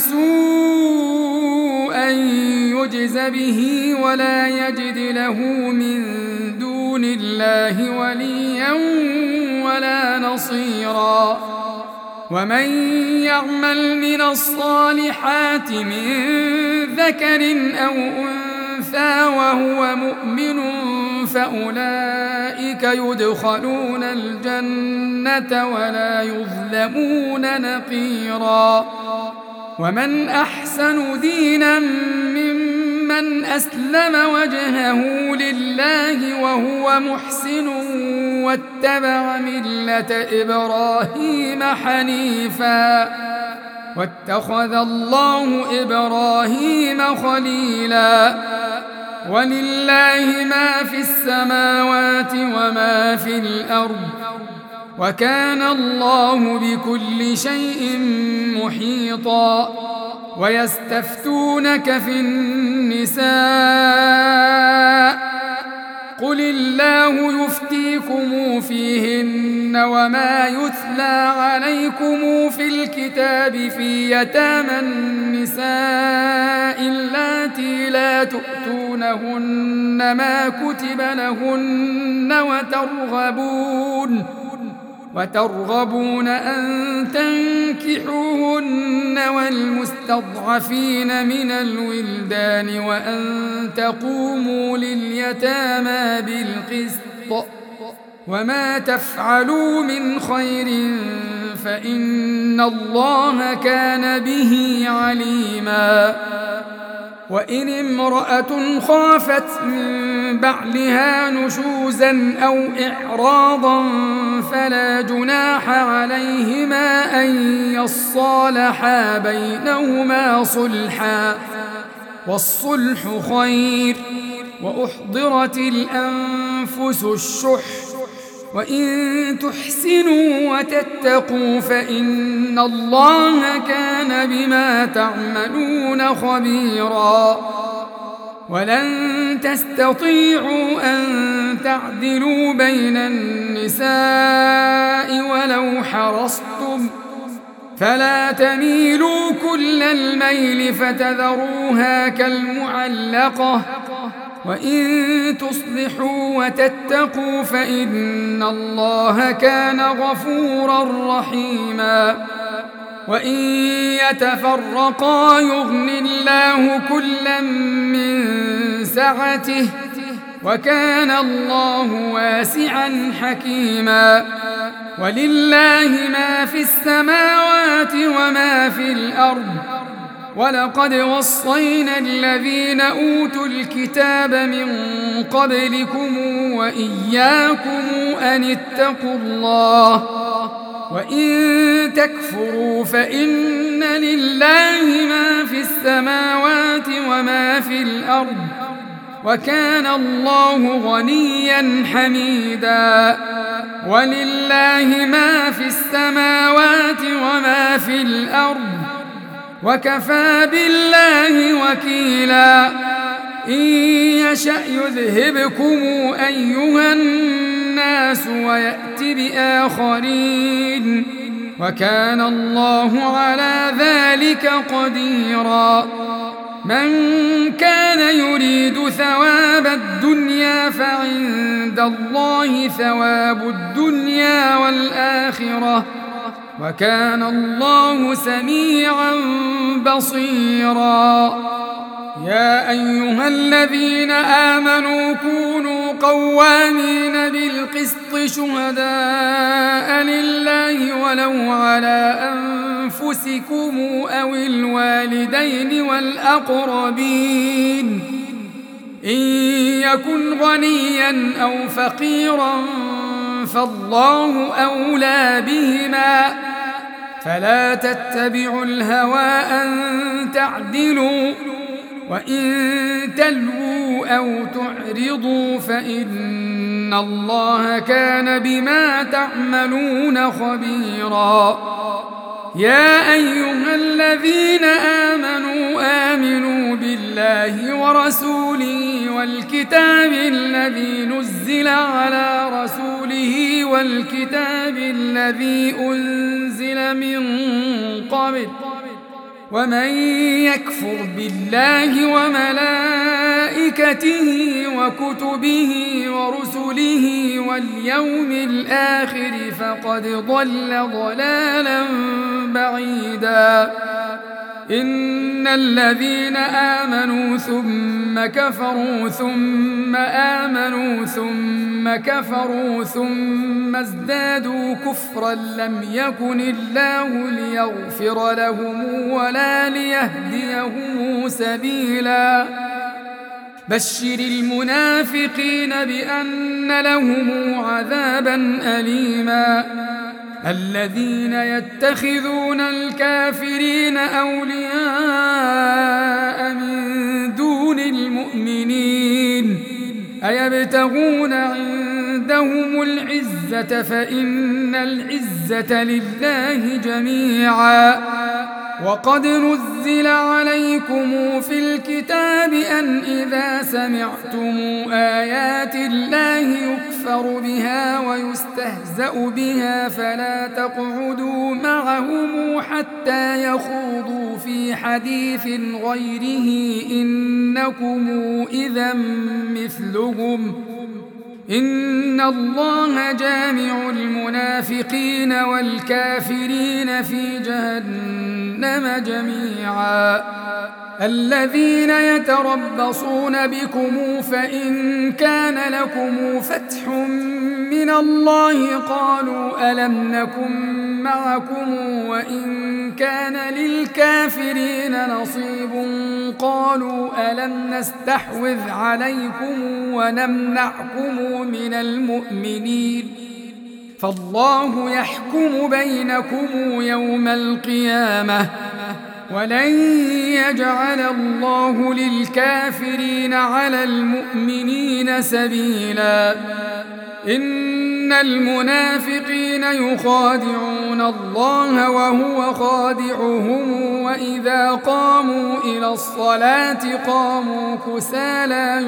سوءا يجز به ولا يجد له من دون الله وليا ولا نصيرا. ومن يعمل من الصالحات من ذكر أو أنثى وهو مؤمن فأولئك يدخلون الجنة ولا يظلمون نقيرا. ومن أحسن دينا ممن أسلم وجهه لله وهو محسن واتبع ملة إبراهيم حنيفا، واتخذ الله إبراهيم خليلا. ولله ما في السماوات وما في الأرض، وكان الله بكل شيء محيطا. ويستفتونك في النساء قل الله يفتيكم فيهن وما يتلى عليكم في الكتاب في يتامى النساء اللاتي لا تؤتونهن ما كتب لهن وترغبون أن تنكحوهن والمستضعفين من الولدان وأن تقوموا لليتامى بالقسط، وما تفعلوا من خير فإن الله كان به عليما. وإن امرأة خافت من بعلها نشوزا أو إعراضا فلا جناح عليهما أن يصالحا بينهما صلحا، والصلح خير. وأحضرت الأنفس الشح، وإن تحسنوا وتتقوا فإن الله كان بما تعملون خبيرا. ولن تستطيعوا أن تعدلوا بين النساء ولو حرصتم، فلا تميلوا كل الميل فتذروها كالمعلقة وإن تصلحوا وتتقوا فإن الله كان غفورا رحيما وإن يتفرقا يغن الله كلا من سعته وكان الله واسعا حكيما ولله ما في السماوات وما في الأرض ولقد وصينا الذين أوتوا الكتاب من قبلكم وإياكم أن اتقوا الله وإن تكفروا فإن لله ما في السماوات وما في الأرض وكان الله غنيا حميدا ولله ما في السماوات وما في الأرض وكفى بالله وكيلا إن يشأ يذهبكم أيها الناس ويأت بآخرين وكان الله على ذلك قديرا من كان يريد ثواب الدنيا فعند الله ثواب الدنيا والآخرة وكان الله سميعا بصيرا يا أيها الذين آمنوا كونوا قوامين بالقسط شهداء لله ولو على أنفسكم أو الوالدين والأقربين إن يكن غنيا أو فقيرا فالله أولى بهما فلا تتبعوا الهوى أن تعدلوا وإن تلووا أو تعرضوا فإن الله كان بما تعملون خبيرا يا أيها الذين آمنوا بالله ورسوله والكتاب الذي نزل على رسوله والكتاب الذي أنزل من قبل ومن يكفر بالله وملائكته وكتبه ورسله واليوم الآخر فقد ضل ضلالا بعيدا إن الذين آمنوا ثم كفروا ثم آمنوا ثم كفروا ثم ازدادوا كفرا لم يكن الله ليغفر لهم ولا ليهديهم سبيلا بشر المنافقين بأن لهم عذابا أليما الذين يتخذون الكافرين أولياء من دون المؤمنين أيبتغون عندهم العزة فإن العزة لله جميعا وقد نزل عليكم في الكتاب أن إذا سمعتم آيات الله يكفر بها ويستهزأ بها فلا تقعدوا معهم حتى يخوضوا في حديث غيره إنكم إذا مثلهم إن الله جامع المنافقين والكافرين في جهنم جميعا الذين يتربصون بكم فإن كان لكم فتح من الله قالوا ألم نكن معكم وإن كان للكافرين نصيب قالوا ألم نستحوذ عليكم ونمنعكم من المؤمنين فالله يحكم بينكم يوم القيامة ولن يجعل الله للكافرين على المؤمنين سبيلا إن المنافقين يخادعون الله وهو خادعهم وإذا قاموا إلى الصلاة قاموا كسالى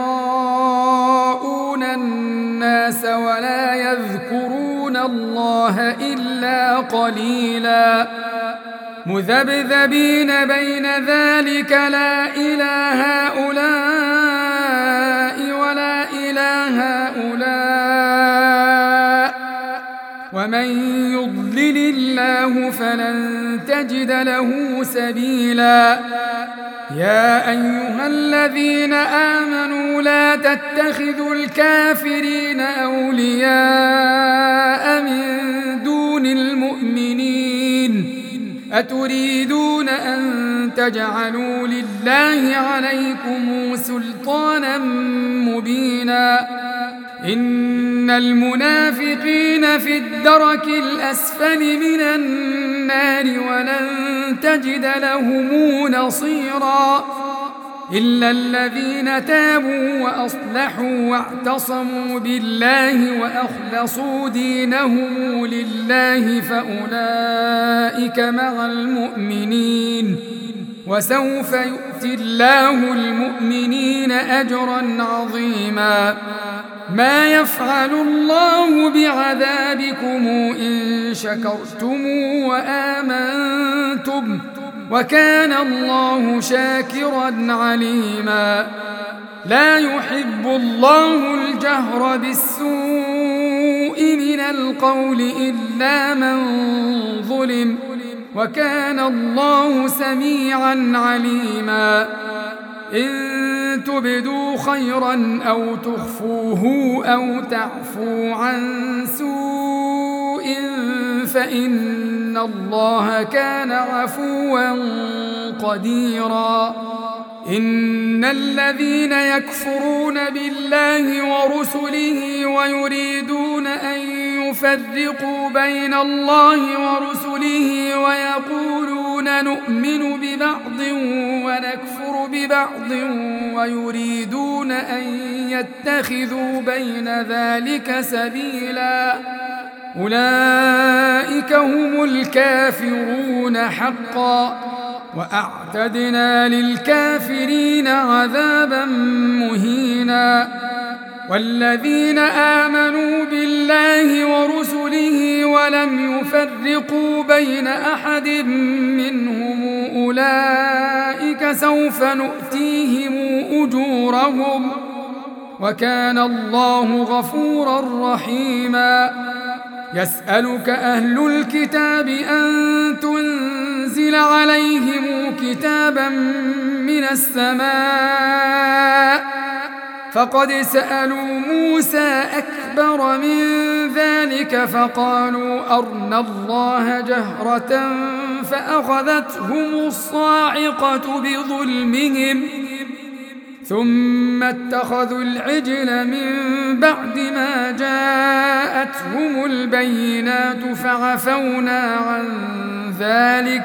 يراءون الناس ولا يذكرون الله إلا قليلا مذبذبين بين ذلك لا إلى هؤلاء ولا إلى هؤلاء ومن يضلل الله فلن تجد له سبيلا. يا أيها الذين آمنوا لا تتخذوا الكافرين أولياء من دون المؤمنين أتريدون أن تجعلوا لله عليكم سلطانا مبينا إن المنافقين في الدرك الأسفل من النار ولن تجد لهم نصيرا إلا الذين تابوا وأصلحوا واعتصموا بالله وأخلصوا دينهم لله فأولئك مع المؤمنين وسوف يؤتي الله المؤمنين أجرا عظيما. ما يفعل الله بعذابكم إن شكرتم وآمنتم وكان الله شاكرا عليما. لا يحب الله الجهر بالسوء من القول إلا من ظلم وكان الله سميعا عليما. إن تبدوا خيرا أو تخفوه أو تعفوا عن سوء فإن الله كان عفوا قديرا. إن الذين يكفرون بالله ورسله ويريدون أن يفرقوا بين الله ورسله ويقولون نؤمن ببعض ونكفر ببعض ويريدون أن يتخذوا بين ذلك سبيلا أولئك هم الكافرون حقا وأعتدنا للكافرين عذابا مهينا. والذين آمنوا بالله ورسله ولم يفرقوا بين أحد منهم أولئك سوف نؤتيهم أجورهم وكان الله غفورا رحيما. يسألك أهل الكتاب أن تنزل عليهم كتابا من السماء فقد سألوا موسى أكبر من ذلك فقالوا أرنا الله جهرة فأخذتهم الصاعقة بظلمهم ثم اتخذوا العجل من بعد ما جاءتهم البينات فعفونا عن ذلك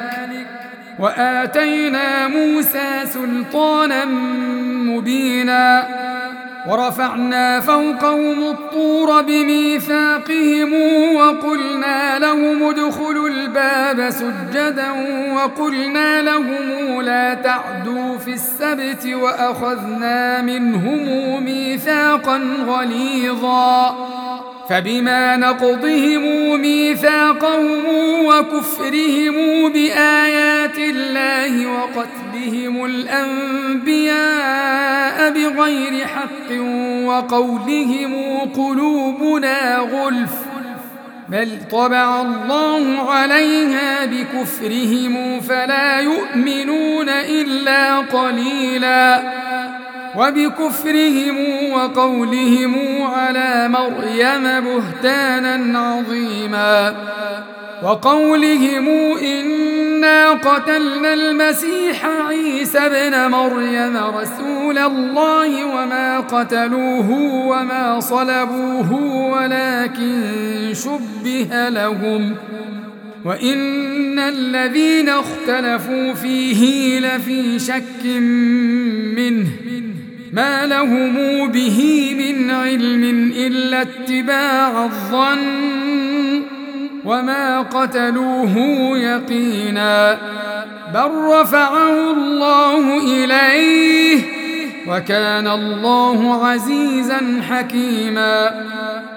وآتينا موسى سلطانا مبينا. ورفعنا فوقهم الطور بميثاقهم وقلنا لهم ادخلوا الباب سجدا وقلنا لهم لا تعدوا في السبت وأخذنا منهم ميثاقا غليظا. فبما نقضهم ميثاقهم وكفرهم بآيات الله وقتلهم الأنبياء بغير حق وقولهم قلوبنا غلف بل طبع الله عليها بكفرهم فلا يؤمنون إلا قليلا. وبكفرهم وقولهم على مريم بهتانا عظيما وقولهم إنا قتلنا المسيح عيسى ابن مريم رسول الله وما قتلوه وما صلبوه ولكن شبه لهم وإن الذين اختلفوا فيه لفي شك منه ما لهم به من علم إلا اتباع الظن وما قتلوه يقينا بل رفعه الله إليه وكان الله عزيزا حكيما.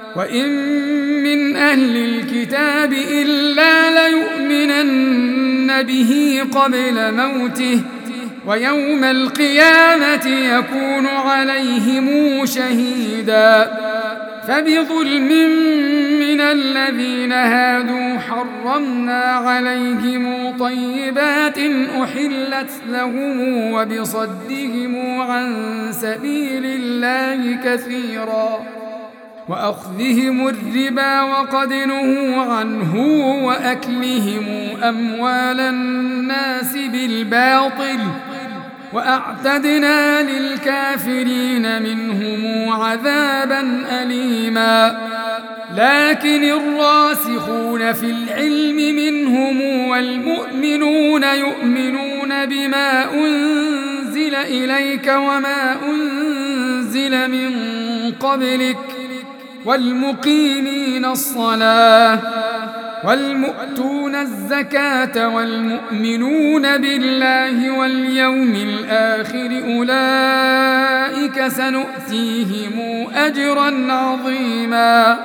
وإن من أهل الكتاب إلا ليؤمنن يؤمنون به قبل موته ويوم القيامة يكون عليهم شهيدا. فبظلم من الذين هادوا حرمنا عليهم طيبات أحلت لهم وبصدهم عن سبيل الله كثيرا وأخذهم الربا وقد نهوا عنه وأكلهم أموال الناس بالباطل وأعتدنا للكافرين منهم عذابا أليما. لكن الراسخون في العلم منهم والمؤمنون يؤمنون بما أنزل إليك وما أنزل من قبلك والمقيمين الصلاة والمؤتون الزكاة والمؤمنون بالله واليوم الآخر أولئك سنؤتيهم أجرا عظيما.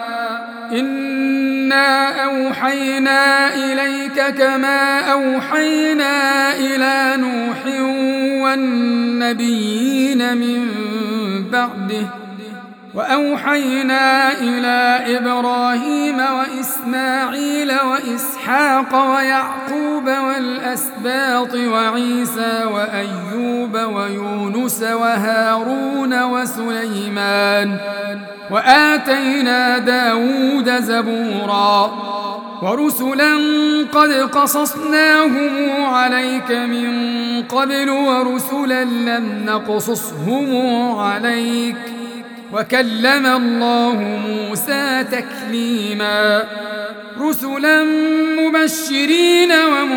إنا أوحينا إليك كما أوحينا إلى نوح والنبيين من بعده وأوحينا إلى إبراهيم وإسماعيل وإسحاق ويعقوب والأسباط وعيسى وأيوب ويونس وهارون وسليمان وآتينا داود زبورا ورسلا قد قصصناهم عليك من قبل ورسلا لم نقصصهم عليك وكلم الله موسى تكليما. رسلا مبشرين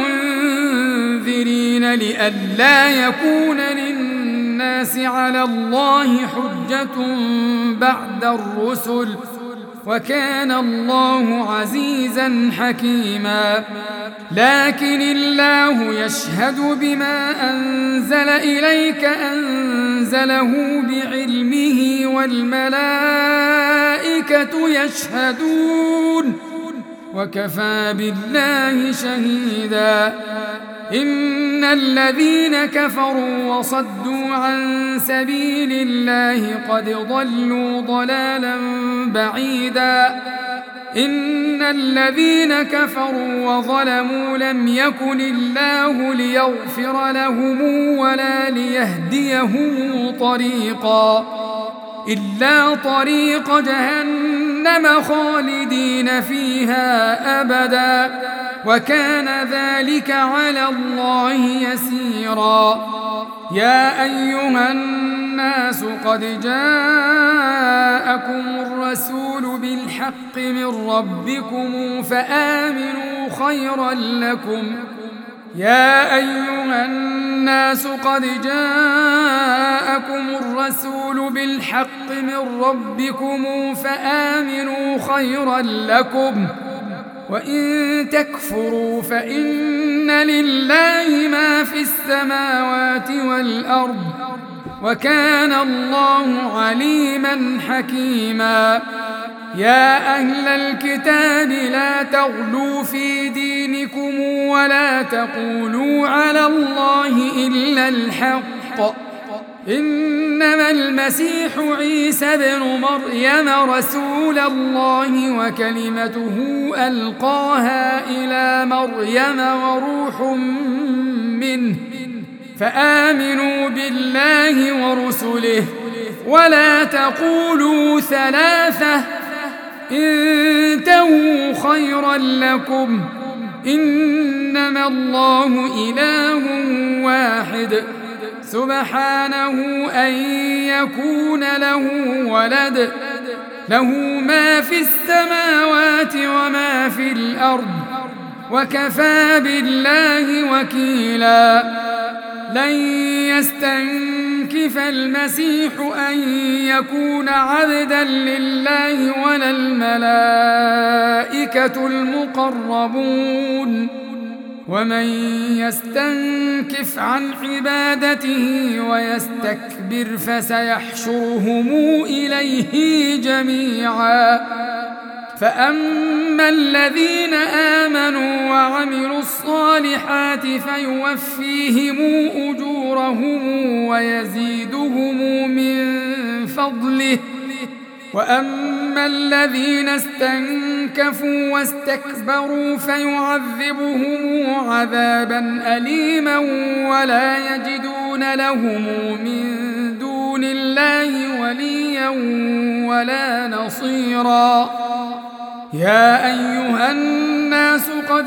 ومنذرين لئلا يكون للناس على الله حجة بعد الرسل وكان الله عزيزا حكيما. لكن الله يشهد بما أنزل إليك أنزله بعلمه والملائكة يشهدون وكفى بالله شهيدا. إن الذين كفروا وصدوا عن سبيل الله قد ضلوا ضلالا بعيدا. إن الذين كفروا وظلموا لم يكن الله ليغفر لهم ولا ليهديهم طريقا إلا طريق جهنم خالدين فيها أبدا وكان ذلك على الله يسيرا. يا أيها الناس قد جاءكم الرسول بالحق من ربكم فآمنوا خيرا لكم. يا أيها الناس قد جاءكم الرسول بالحق من ربكم فآمنوا خيرا لكم وإن تكفروا فإن لله ما في السماوات والأرض وكان الله عليما حكيما. يا أهل الكتاب لا تغلوا في دينكم ولا تقولوا على الله إلا الحق. إنما المسيح عيسى بن مريم رسول الله وكلمته ألقاها إلى مريم وروح منه فآمنوا بالله ورسله ولا تقولوا ثلاثة انتهوا خيرا لكم إنما الله إله واحد سبحانه أن يكون له ولد له ما في السماوات وما في الأرض وكفى بالله وكيلا. لن يستنكف المسيح أن يكون عبدا لله ولا الملائكة المقربون ومن يستنكف عن عبادته ويستكبر فسيحشرهم إليه جميعا فأما الذين آمنوا وعملوا الصالحات فيوفيهم أجورهم ويزيدهم من فضله، وأما الذين استنكفوا واستكبروا فيعذبهم عذابا أليما ولا يجدون لهم من دون الله وليا ولا نصيرا. يا أيها الناس قد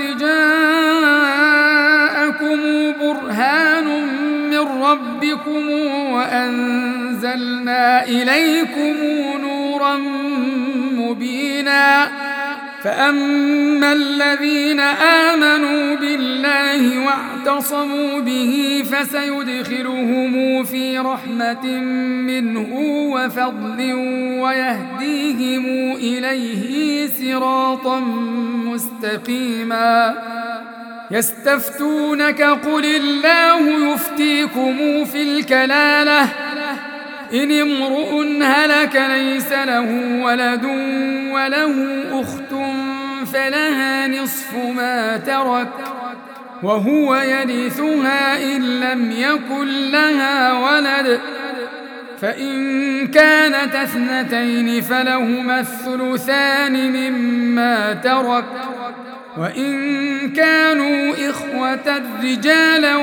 جاءكم برهان من ربكم وأنزلنا إليكم نورا مبينا. فأما الذين آمنوا بالله واعتصموا به فسيدخلهم في رحمة منه وفضل ويهديهم إليه صراطا مستقيما. يستفتونك قل الله يفتيكم في الكلالة إن امرؤ هلك ليس له ولد وله أخت فلها نصف ما ترك وهو يرثها إن لم يكن لها ولد، فإن كانت اثنتين فلهما الثلثان مما ترك، وإن كانوا إخوة رجالا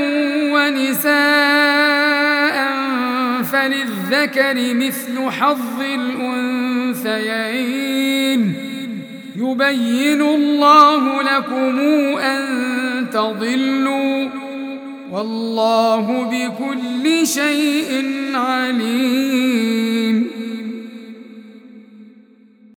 ونساء فللذكر مثل حظ الأنثيين. يبين الله لكم أن تضلوا والله بكل شيء عليم.